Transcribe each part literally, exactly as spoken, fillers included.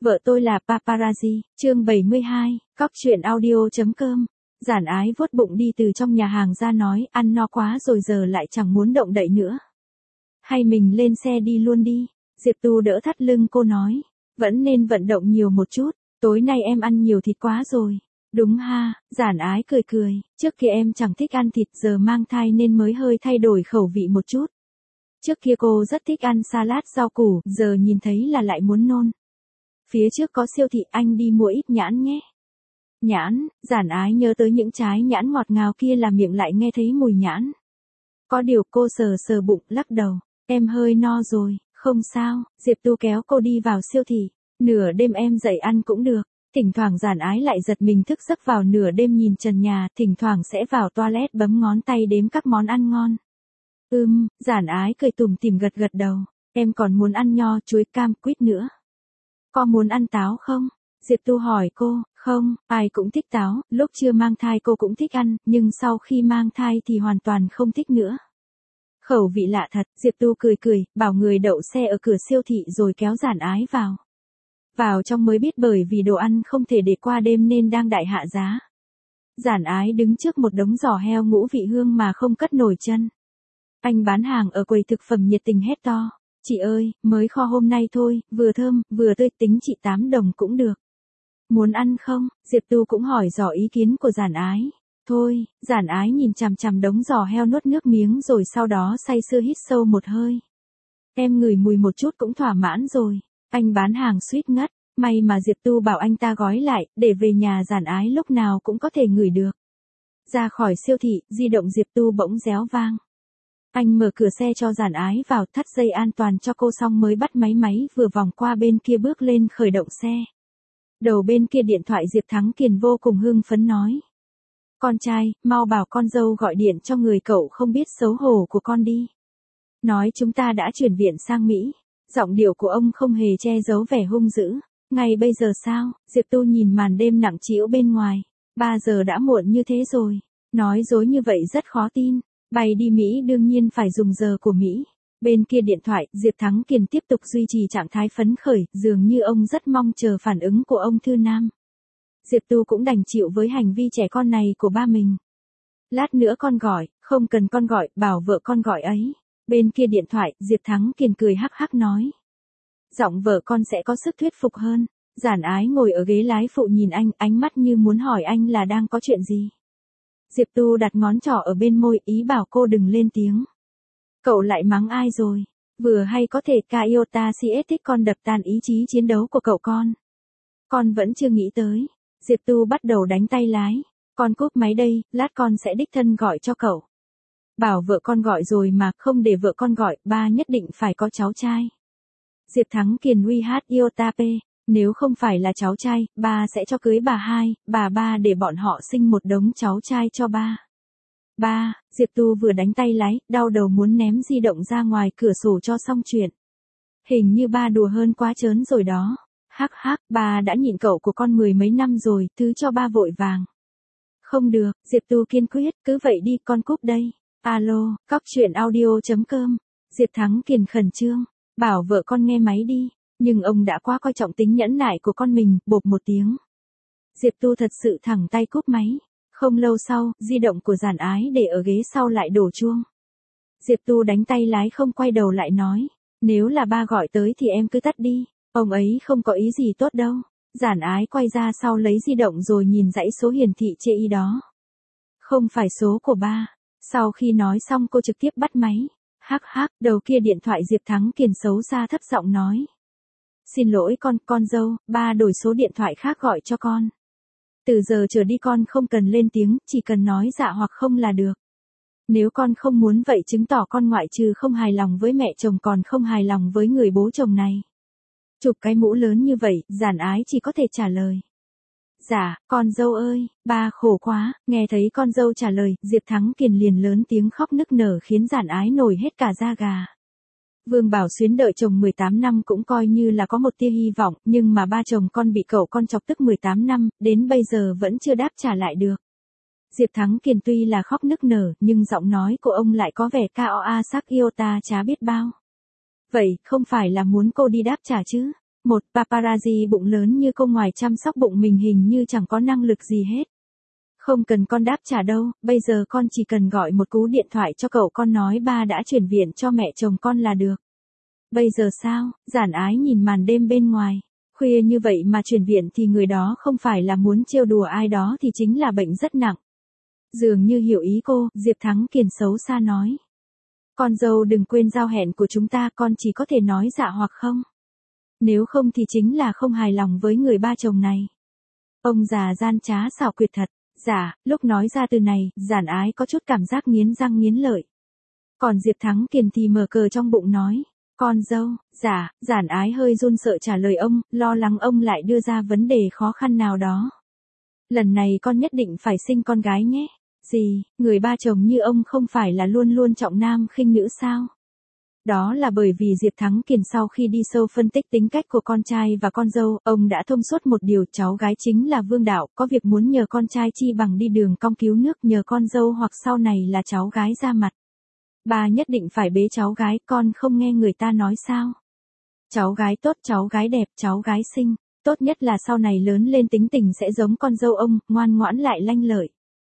Vợ tôi là paparazzi, chương bảy mươi hai, cóc truyện audio chấm com. Giản Ái vuốt bụng đi từ trong nhà hàng ra nói, ăn no quá rồi giờ lại chẳng muốn động đậy nữa. Hay mình lên xe đi luôn đi. Diệp Tu đỡ thắt lưng cô nói, vẫn nên vận động nhiều một chút, tối nay em ăn nhiều thịt quá rồi. Đúng ha, Giản Ái cười cười, trước kia em chẳng thích ăn thịt, giờ mang thai nên mới hơi thay đổi khẩu vị một chút. Trước kia cô rất thích ăn salad rau củ, giờ nhìn thấy là lại muốn nôn. Phía trước có siêu thị, anh đi mua ít nhãn nhé. Nhãn, Giản Ái nhớ tới những trái nhãn ngọt ngào kia là miệng lại nghe thấy mùi nhãn. Có điều cô sờ sờ bụng, lắc đầu, em hơi no rồi, không sao. Diệp Tu kéo cô đi vào siêu thị, nửa đêm em dậy ăn cũng được. Thỉnh thoảng Giản Ái lại giật mình thức giấc vào nửa đêm nhìn trần nhà, thỉnh thoảng sẽ vào toilet bấm ngón tay đếm các món ăn ngon. Ừm, Giản Ái cười tủm tỉm gật gật đầu, em còn muốn ăn nho, chuối, cam, quýt nữa. Có muốn ăn táo không? Diệp Tu hỏi cô, không, ai cũng thích táo, lúc chưa mang thai cô cũng thích ăn, nhưng sau khi mang thai thì hoàn toàn không thích nữa. Khẩu vị lạ thật, Diệp Tu cười cười, bảo người đậu xe ở cửa siêu thị rồi kéo Giản Ái vào. Vào trong mới biết bởi vì đồ ăn không thể để qua đêm nên đang đại hạ giá. Giản Ái đứng trước một đống giò heo ngũ vị hương mà không cất nổi chân. Anh bán hàng ở quầy thực phẩm nhiệt tình hét to, chị ơi, mới kho hôm nay thôi, vừa thơm, vừa tươi, tính chị tám đồng cũng được. Muốn ăn không? Diệp Tu cũng hỏi dò ý kiến của Giản Ái. Thôi, Giản Ái nhìn chằm chằm đống giò heo nuốt nước miếng rồi sau đó say sưa hít sâu một hơi. Em ngửi mùi một chút cũng thỏa mãn rồi. Anh bán hàng suýt ngất, may mà Diệp Tu bảo anh ta gói lại, để về nhà Giản Ái lúc nào cũng có thể ngửi được. Ra khỏi siêu thị, di động Diệp Tu bỗng réo vang. Anh mở cửa xe cho Giản Ái vào, thắt dây an toàn cho cô xong mới bắt máy máy vừa vòng qua bên kia bước lên khởi động xe. Đầu bên kia điện thoại Diệp Thắng Kiền vô cùng hưng phấn nói. Con trai, mau bảo con dâu gọi điện cho người cậu không biết xấu hổ của con đi. Nói chúng ta đã chuyển viện sang Mỹ. Giọng điệu của ông không hề che giấu vẻ hung dữ. Ngay bây giờ sao? Diệp Tu nhìn màn đêm nặng trĩu bên ngoài. Ba giờ đã muộn như thế rồi. Nói dối như vậy rất khó tin. Bay đi Mỹ đương nhiên phải dùng giờ của Mỹ. Bên kia điện thoại, Diệp Thắng Kiền tiếp tục duy trì trạng thái phấn khởi, dường như ông rất mong chờ phản ứng của ông Thư Nam. Diệp Tu cũng đành chịu với hành vi trẻ con này của ba mình. Lát nữa con gọi, không cần con gọi, bảo vợ con gọi ấy. Bên kia điện thoại, Diệp Thắng Kiền cười hắc hắc nói. Giọng vợ con sẽ có sức thuyết phục hơn. Giản Ái ngồi ở ghế lái phụ nhìn anh, ánh mắt như muốn hỏi anh là đang có chuyện gì. Diệp Tu đặt ngón trỏ ở bên môi, ý bảo cô đừng lên tiếng. Cậu lại mắng ai rồi? Vừa hay có thể Kaiota xê ét thích con đập tan ý chí chiến đấu của cậu con. Con vẫn chưa nghĩ tới. Diệp Tu bắt đầu đánh tay lái. Con cúp máy đây, lát con sẽ đích thân gọi cho cậu. Bảo vợ con gọi rồi mà, không để vợ con gọi, ba nhất định phải có cháu trai. Diệp Thắng Kiền uy hát Iota P, nếu không phải là cháu trai, ba sẽ cho cưới bà hai, bà ba để bọn họ sinh một đống cháu trai cho ba. Ba, Diệp Tu vừa đánh tay lái, đau đầu muốn ném di động ra ngoài cửa sổ cho xong chuyện. Hình như ba đùa hơn quá trớn rồi đó. Hắc hắc, ba đã nhịn cậu của con mười mấy năm rồi, thứ cho ba vội vàng. Không được, Diệp Tu kiên quyết, cứ vậy đi, con cúp đây. Alo, cóc truyện audio chấm com. Diệp Thắng Kiền khẩn trương, bảo vợ con nghe máy đi, nhưng ông đã quá coi trọng tính nhẫn nại của con mình, bộp một tiếng. Diệp Tu thật sự thẳng tay cúp máy. Không lâu sau, di động của Giản Ái để ở ghế sau lại đổ chuông. Diệp Tu đánh tay lái không quay đầu lại nói, nếu là ba gọi tới thì em cứ tắt đi, ông ấy không có ý gì tốt đâu. Giản Ái quay ra sau lấy di động rồi nhìn dãy số hiển thị chê y đó. Không phải số của ba. Sau khi nói xong cô trực tiếp bắt máy. Hắc hắc, đầu kia điện thoại Diệp Thắng Kiền xấu xa thấp giọng nói. Xin lỗi con, con dâu, ba đổi số điện thoại khác gọi cho con. Từ giờ trở đi con không cần lên tiếng, chỉ cần nói dạ hoặc không là được. Nếu con không muốn vậy chứng tỏ con ngoại trừ không hài lòng với mẹ chồng còn không hài lòng với người bố chồng này. Chụp cái mũ lớn như vậy, Giản Ái chỉ có thể trả lời. Dạ, con dâu ơi, ba khổ quá. Nghe thấy con dâu trả lời, Diệp Thắng Kiền liền lớn tiếng khóc nức nở khiến Giản Ái nổi hết cả da gà. Vương Bảo Xuyến đợi chồng mười tám năm cũng coi như là có một tia hy vọng, nhưng mà ba chồng con bị cậu con chọc tức mười tám năm, đến bây giờ vẫn chưa đáp trả lại được. Diệp Thắng Kiền tuy là khóc nức nở, nhưng giọng nói của ông lại có vẻ cao a sắc Iota chả biết bao. Vậy, không phải là muốn cô đi đáp trả chứ? Một paparazzi bụng lớn như cô ngoài chăm sóc bụng mình hình như chẳng có năng lực gì hết. Không cần con đáp trả đâu, bây giờ con chỉ cần gọi một cú điện thoại cho cậu con nói ba đã chuyển viện cho mẹ chồng con là được. Bây giờ sao? Giản Ái nhìn màn đêm bên ngoài. Khuya như vậy mà chuyển viện thì người đó không phải là muốn trêu đùa ai đó thì chính là bệnh rất nặng. Dường như hiểu ý cô, Diệp Thắng Kiền xấu xa nói. Con dâu đừng quên giao hẹn của chúng ta, con chỉ có thể nói dạ hoặc không. Nếu không thì chính là không hài lòng với người ba chồng này. Ông già gian trá xảo quyệt thật. Dạ, lúc nói ra từ này, Giản Ái có chút cảm giác nghiến răng nghiến lợi. Còn Diệp Thắng Kiền thì mở cờ trong bụng nói. Con dâu, dạ, Giản Ái hơi run sợ trả lời ông, lo lắng ông lại đưa ra vấn đề khó khăn nào đó. Lần này con nhất định phải sinh con gái nhé. Gì, người ba chồng như ông không phải là luôn luôn trọng nam khinh nữ sao? Đó là bởi vì Diệp Thắng Kiền sau khi đi sâu phân tích tính cách của con trai và con dâu, ông đã thông suốt một điều, cháu gái chính là vương đạo, có việc muốn nhờ con trai chi bằng đi đường cong cứu nước, nhờ con dâu hoặc sau này là cháu gái ra mặt. Ba nhất định phải bế cháu gái, con không nghe người ta nói sao? Cháu gái tốt, cháu gái đẹp, cháu gái xinh, tốt nhất là sau này lớn lên tính tình sẽ giống con dâu ông, ngoan ngoãn lại lanh lợi.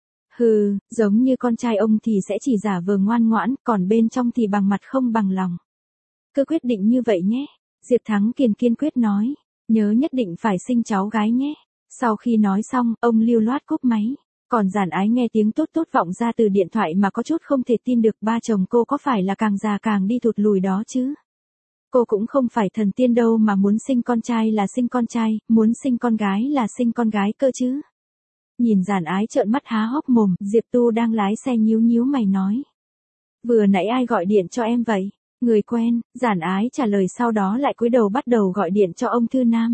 Hừ, giống như con trai ông thì sẽ chỉ giả vờ ngoan ngoãn, còn bên trong thì bằng mặt không bằng lòng. Cứ quyết định như vậy nhé. Diệp Thắng Kiền kiên quyết nói. Nhớ nhất định phải sinh cháu gái nhé. Sau khi nói xong, ông lưu loát cúp máy. Còn Giản Ái nghe tiếng tốt tốt vọng ra từ điện thoại mà có chút không thể tin được, ba chồng cô có phải là càng già càng đi thụt lùi đó chứ. Cô cũng không phải thần tiên đâu mà muốn sinh con trai là sinh con trai, muốn sinh con gái là sinh con gái cơ chứ. Nhìn Giản Ái trợn mắt há hốc mồm, Diệp Tu đang lái xe nhíu nhíu mày nói. Vừa nãy ai gọi điện cho em vậy? Người quen, Giản Ái trả lời sau đó lại cúi đầu bắt đầu gọi điện cho ông Thư Nam.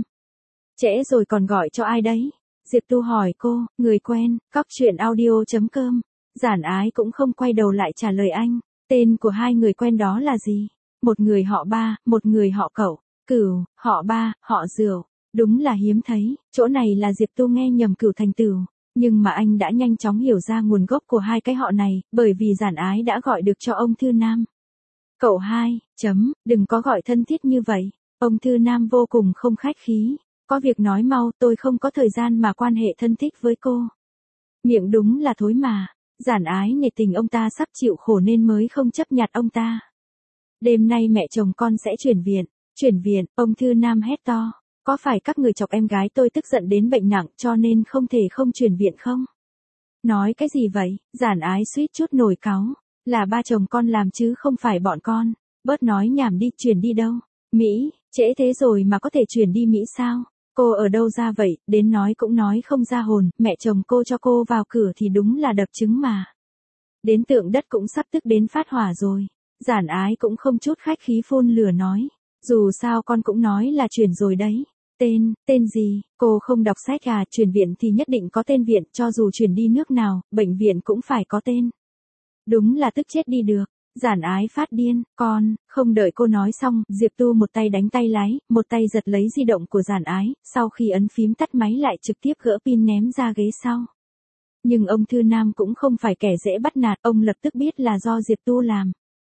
Trễ rồi còn gọi cho ai đấy? Diệp Tu hỏi cô, người quen, cóc truyện audio chấm com. Giản Ái cũng không quay đầu lại trả lời anh. Tên của hai người quen đó là gì? Một người họ Ba, một người họ Cẩu. Cửu, họ Ba, họ Dửu. Đúng là hiếm thấy, chỗ này là Diệp Tu nghe nhầm Cửu thành Tửu. Nhưng mà anh đã nhanh chóng hiểu ra nguồn gốc của hai cái họ này, bởi vì Giản Ái đã gọi được cho ông Thư Nam. Cậu hai, chấm, đừng có gọi thân thiết như vậy. Ông Thư Nam vô cùng không khách khí. Có việc nói mau, tôi không có thời gian mà quan hệ thân thích với cô. Miệng đúng là thối mà. Giản Ái nể tình ông ta sắp chịu khổ nên mới không chấp nhặt ông ta. Đêm nay mẹ chồng con sẽ chuyển viện. Chuyển viện, ông Thư Nam hét to. Có phải các người chọc em gái tôi tức giận đến bệnh nặng cho nên không thể không chuyển viện không? Nói cái gì vậy? Giản Ái suýt chút nổi cáu. Là ba chồng con làm chứ không phải bọn con. Bớt nói nhảm đi, chuyển đi đâu? Mỹ, trễ thế rồi mà có thể chuyển đi Mỹ sao? Cô ở đâu ra vậy, đến nói cũng nói không ra hồn, mẹ chồng cô cho cô vào cửa thì đúng là đập trứng mà. Đến tượng đất cũng sắp tức đến phát hỏa rồi. Giản Ái cũng không chút khách khí phun lửa nói. Dù sao con cũng nói là chuyển rồi đấy. Tên, tên gì, cô không đọc sách à, chuyển viện thì nhất định có tên viện, cho dù chuyển đi nước nào, bệnh viện cũng phải có tên. Đúng là tức chết đi được. Giản Ái phát điên, con, không đợi cô nói xong, Diệp Tu một tay đánh tay lái, một tay giật lấy di động của Giản Ái, sau khi ấn phím tắt máy lại trực tiếp gỡ pin ném ra ghế sau. Nhưng ông Thư Nam cũng không phải kẻ dễ bắt nạt, ông lập tức biết là do Diệp Tu làm.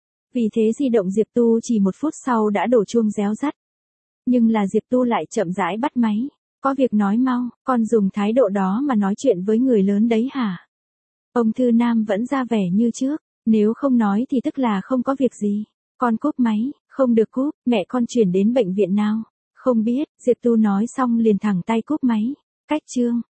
Vì thế di động Diệp Tu chỉ một phút sau đã đổ chuông réo rắt. Nhưng là Diệp Tu lại chậm rãi bắt máy. Có việc nói mau, con dùng thái độ đó mà nói chuyện với người lớn đấy hả? Ông Thư Nam vẫn ra vẻ như trước. Nếu không nói thì tức là không có việc gì. Con cúp máy, không được cúp, mẹ con chuyển đến bệnh viện nào? Không biết, Diệp Tu nói xong liền thẳng tay cúp máy. Cách chương.